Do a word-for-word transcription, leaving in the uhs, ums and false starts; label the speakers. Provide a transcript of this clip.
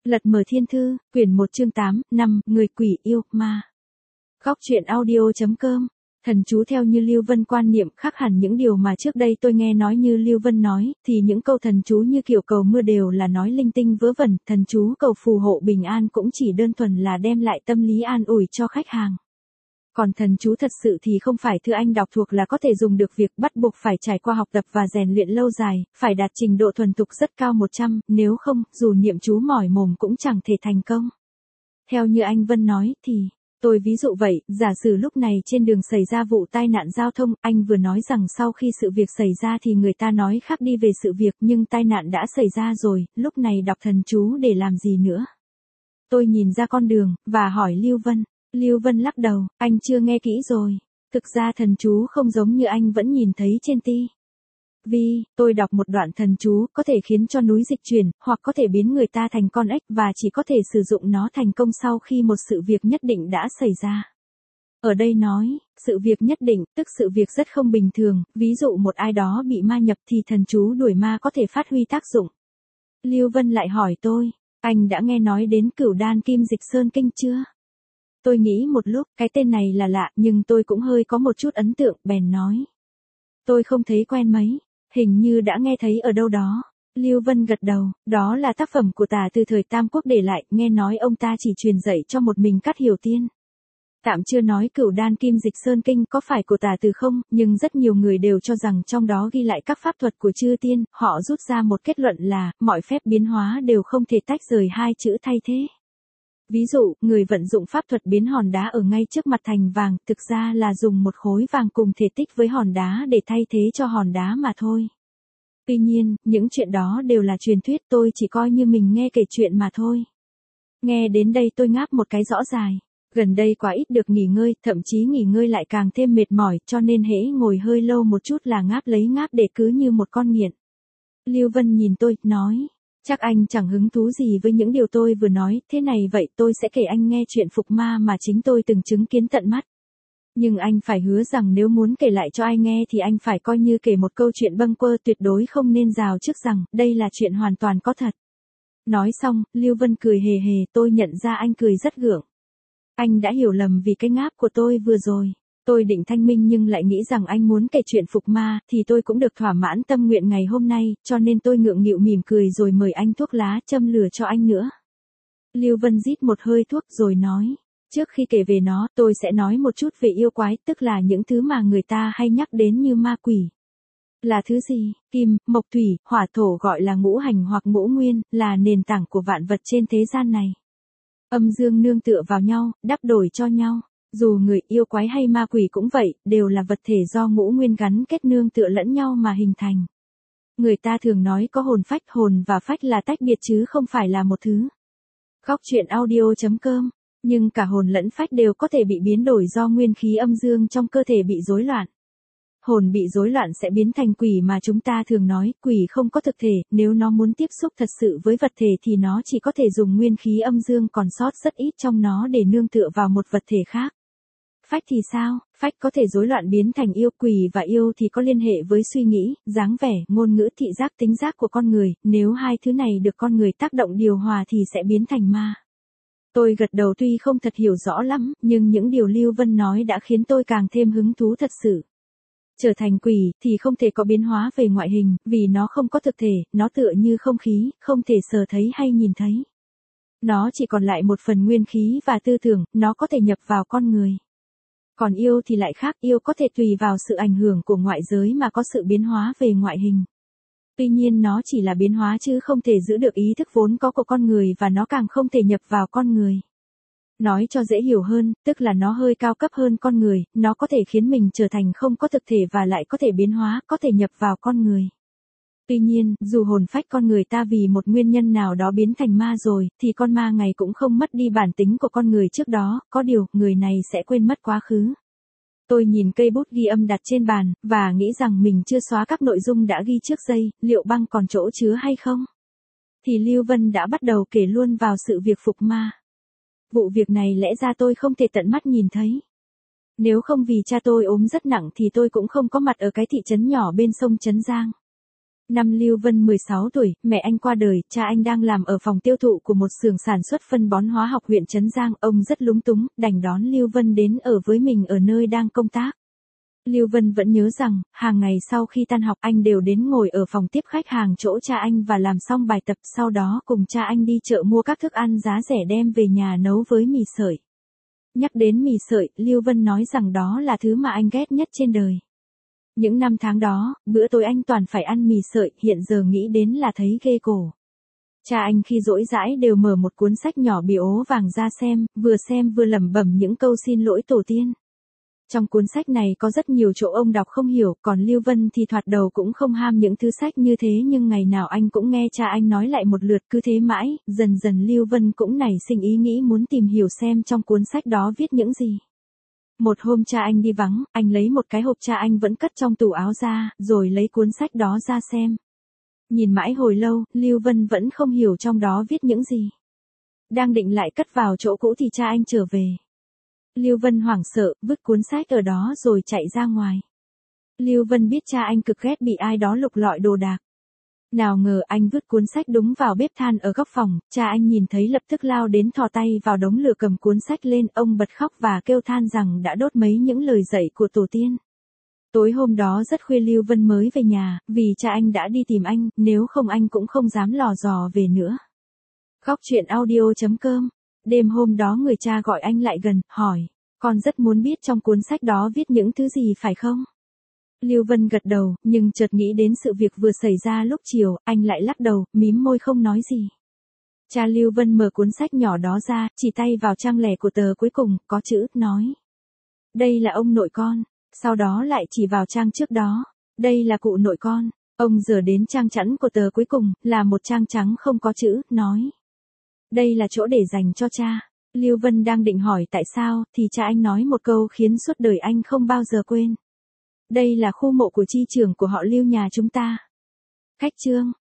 Speaker 1: Lật mở thiên thư, quyển một chương tám, năm, người quỷ yêu, ma. Góc truyện audio.com. Thần chú theo như Lưu Vân quan niệm khác hẳn những điều mà trước đây tôi nghe nói như Lưu Vân nói, thì những câu thần chú như kiểu cầu mưa đều là nói linh tinh vớ vẩn, thần chú cầu phù hộ bình an cũng chỉ đơn thuần là đem lại tâm lý an ủi cho khách hàng. Còn thần chú thật sự thì không phải thư anh đọc thuộc là có thể dùng được, việc bắt buộc phải trải qua học tập và rèn luyện lâu dài, phải đạt trình độ thuần thục rất cao một trăm, nếu không, dù niệm chú mỏi mồm cũng chẳng thể thành công. Theo như anh Vân nói, thì, tôi ví dụ vậy, giả sử lúc này trên đường xảy ra vụ tai nạn giao thông, anh vừa nói rằng sau khi sự việc xảy ra thì người ta nói khác đi về sự việc, nhưng tai nạn đã xảy ra rồi, lúc này đọc thần chú để làm gì nữa? Tôi nhìn ra con đường, và hỏi Lưu Vân. Lưu Vân lắc đầu, anh chưa nghe kỹ rồi. Thực ra thần chú không giống như anh vẫn nhìn thấy trên ti vi, tôi đọc một đoạn thần chú có thể khiến cho núi dịch chuyển, hoặc có thể biến người ta thành con ếch và chỉ có thể sử dụng nó thành công sau khi một sự việc nhất định đã xảy ra. Ở đây nói, sự việc nhất định, tức sự việc rất không bình thường, ví dụ một ai đó bị ma nhập thì thần chú đuổi ma có thể phát huy tác dụng. Lưu Vân lại hỏi tôi, anh đã nghe nói đến Cửu Đan Kim Dịch Sơn Kinh chưa? Tôi nghĩ một lúc, cái tên này là lạ, nhưng tôi cũng hơi có một chút ấn tượng, bèn nói. Tôi không thấy quen mấy, hình như đã nghe thấy ở đâu đó. Lưu Vân gật đầu, đó là tác phẩm của Tả từ thời Tam Quốc để lại, nghe nói ông ta chỉ truyền dạy cho một mình Cát Hiểu Tiên. Tạm chưa nói Cửu Đan Kim Dịch Sơn Kinh có phải của Tả từ không, nhưng rất nhiều người đều cho rằng trong đó ghi lại các pháp thuật của chư tiên, họ rút ra một kết luận là, mọi phép biến hóa đều không thể tách rời hai chữ thay thế. Ví dụ, người vận dụng pháp thuật biến hòn đá ở ngay trước mặt thành vàng, thực ra là dùng một khối vàng cùng thể tích với hòn đá để thay thế cho hòn đá mà thôi. Tuy nhiên, những chuyện đó đều là truyền thuyết, tôi chỉ coi như mình nghe kể chuyện mà thôi. Nghe đến đây tôi ngáp một cái rõ dài. Gần đây quá ít được nghỉ ngơi, thậm chí nghỉ ngơi lại càng thêm mệt mỏi, cho nên hễ ngồi hơi lâu một chút là ngáp lấy ngáp để cứ như một con nghiện. Lưu Vân nhìn tôi, nói. Chắc anh chẳng hứng thú gì với những điều tôi vừa nói, thế này vậy tôi sẽ kể anh nghe chuyện phục ma mà chính tôi từng chứng kiến tận mắt. Nhưng anh phải hứa rằng nếu muốn kể lại cho ai nghe thì anh phải coi như kể một câu chuyện bâng quơ, tuyệt đối không nên rào trước rằng, đây là chuyện hoàn toàn có thật. Nói xong, Lưu Vân cười hề hề, tôi nhận ra anh cười rất gượng. Anh đã hiểu lầm vì cái ngáp của tôi vừa rồi. Tôi định thanh minh nhưng lại nghĩ rằng anh muốn kể chuyện phục ma, thì tôi cũng được thỏa mãn tâm nguyện ngày hôm nay, cho nên tôi ngượng nghịu mỉm cười rồi mời anh thuốc lá châm lửa cho anh nữa. Lưu Vân rít một hơi thuốc rồi nói, trước khi kể về nó, tôi sẽ nói một chút về yêu quái, tức là những thứ mà người ta hay nhắc đến như ma quỷ. Là thứ gì? Kim, mộc thủy, hỏa thổ gọi là ngũ hành hoặc ngũ nguyên, là nền tảng của vạn vật trên thế gian này. Âm dương nương tựa vào nhau, đắp đổi cho nhau. Dù người yêu quái hay ma quỷ cũng vậy, đều là vật thể do ngũ nguyên gắn kết nương tựa lẫn nhau mà hình thành. Người ta thường nói có hồn phách, hồn và phách là tách biệt chứ không phải là một thứ. Góc truyện audio.com. Nhưng cả hồn lẫn phách đều có thể bị biến đổi do nguyên khí âm dương trong cơ thể bị rối loạn. Hồn bị rối loạn sẽ biến thành quỷ mà chúng ta thường nói, quỷ không có thực thể, nếu nó muốn tiếp xúc thật sự với vật thể thì nó chỉ có thể dùng nguyên khí âm dương còn sót rất ít trong nó để nương tựa vào một vật thể khác. Phách thì sao? Phách có thể rối loạn biến thành yêu, quỷ và yêu thì có liên hệ với suy nghĩ, dáng vẻ, ngôn ngữ, thị giác, tính giác của con người, nếu hai thứ này được con người tác động điều hòa thì sẽ biến thành ma. Tôi gật đầu tuy không thật hiểu rõ lắm, nhưng những điều Lưu Vân nói đã khiến tôi càng thêm hứng thú thật sự. Trở thành quỷ thì không thể có biến hóa về ngoại hình, vì nó không có thực thể, nó tựa như không khí, không thể sờ thấy hay nhìn thấy. Nó chỉ còn lại một phần nguyên khí và tư tưởng, nó có thể nhập vào con người. Còn yêu thì lại khác, yêu có thể tùy vào sự ảnh hưởng của ngoại giới mà có sự biến hóa về ngoại hình. Tuy nhiên nó chỉ là biến hóa chứ không thể giữ được ý thức vốn có của con người và nó càng không thể nhập vào con người. Nói cho dễ hiểu hơn, tức là nó hơi cao cấp hơn con người, nó có thể khiến mình trở thành không có thực thể và lại có thể biến hóa, có thể nhập vào con người. Tuy nhiên, dù hồn phách con người ta vì một nguyên nhân nào đó biến thành ma rồi, thì con ma ngày cũng không mất đi bản tính của con người trước đó, có điều, người này sẽ quên mất quá khứ. Tôi nhìn cây bút ghi âm đặt trên bàn, và nghĩ rằng mình chưa xóa các nội dung đã ghi trước đây, liệu băng còn chỗ chứa hay không? Thì Lưu Vân đã bắt đầu kể luôn vào sự việc phục ma. Vụ việc này lẽ ra tôi không thể tận mắt nhìn thấy. Nếu không vì cha tôi ốm rất nặng thì tôi cũng không có mặt ở cái thị trấn nhỏ bên sông Trấn Giang. Năm Lưu Vân mười sáu tuổi, mẹ anh qua đời, cha anh đang làm ở phòng tiêu thụ của một xưởng sản xuất phân bón hóa học huyện Trấn Giang, ông rất lúng túng, đành đón Lưu Vân đến ở với mình ở nơi đang công tác. Lưu Vân vẫn nhớ rằng, hàng ngày sau khi tan học anh đều đến ngồi ở phòng tiếp khách hàng chỗ cha anh và làm xong bài tập, sau đó cùng cha anh đi chợ mua các thức ăn giá rẻ đem về nhà nấu với mì sợi. Nhắc đến mì sợi, Lưu Vân nói rằng đó là thứ mà anh ghét nhất trên đời. Những năm tháng đó, bữa tối anh toàn phải ăn mì sợi, hiện giờ nghĩ đến là thấy ghê cổ. Cha anh khi rỗi rãi đều mở một cuốn sách nhỏ bìa ố vàng ra xem, vừa xem vừa lẩm bẩm những câu xin lỗi tổ tiên. Trong cuốn sách này có rất nhiều chỗ ông đọc không hiểu, còn Lưu Vân thì thoạt đầu cũng không ham những thứ sách như thế, nhưng ngày nào anh cũng nghe cha anh nói lại một lượt, cứ thế mãi, dần dần Lưu Vân cũng nảy sinh ý nghĩ muốn tìm hiểu xem trong cuốn sách đó viết những gì. Một hôm cha anh đi vắng, anh lấy một cái hộp cha anh vẫn cất trong tủ áo ra, rồi lấy cuốn sách đó ra xem. Nhìn mãi hồi lâu, Lưu Vân vẫn không hiểu trong đó viết những gì. Đang định lại cất vào chỗ cũ thì cha anh trở về. Lưu Vân hoảng sợ, vứt cuốn sách ở đó rồi chạy ra ngoài. Lưu Vân biết cha anh cực ghét bị ai đó lục lọi đồ đạc. Nào ngờ anh vứt cuốn sách đúng vào bếp than ở góc phòng, cha anh nhìn thấy lập tức lao đến thò tay vào đống lửa cầm cuốn sách lên, ông bật khóc và kêu than rằng đã đốt mấy những lời dạy của tổ tiên. Tối hôm đó rất khuya Lưu Vân mới về nhà, vì cha anh đã đi tìm anh, nếu không anh cũng không dám lò dò về nữa. Góc truyện audio chấm com. Đêm hôm đó người cha gọi anh lại gần, hỏi, con rất muốn biết trong cuốn sách đó viết những thứ gì phải không? Lưu Vân gật đầu, nhưng chợt nghĩ đến sự việc vừa xảy ra lúc chiều, anh lại lắc đầu, mím môi không nói gì. Cha Lưu Vân mở cuốn sách nhỏ đó ra, chỉ tay vào trang lẻ của tờ cuối cùng, có chữ, nói. Đây là ông nội con, sau đó lại chỉ vào trang trước đó. Đây là cụ nội con, ông dở đến trang chẵn của tờ cuối cùng, là một trang trắng không có chữ, nói. Đây là chỗ để dành cho cha. Lưu Vân đang định hỏi tại sao, thì cha anh nói một câu khiến suốt đời anh không bao giờ quên. Đây là khu mộ của chi trưởng của họ Lưu nhà chúng ta. Khách chương.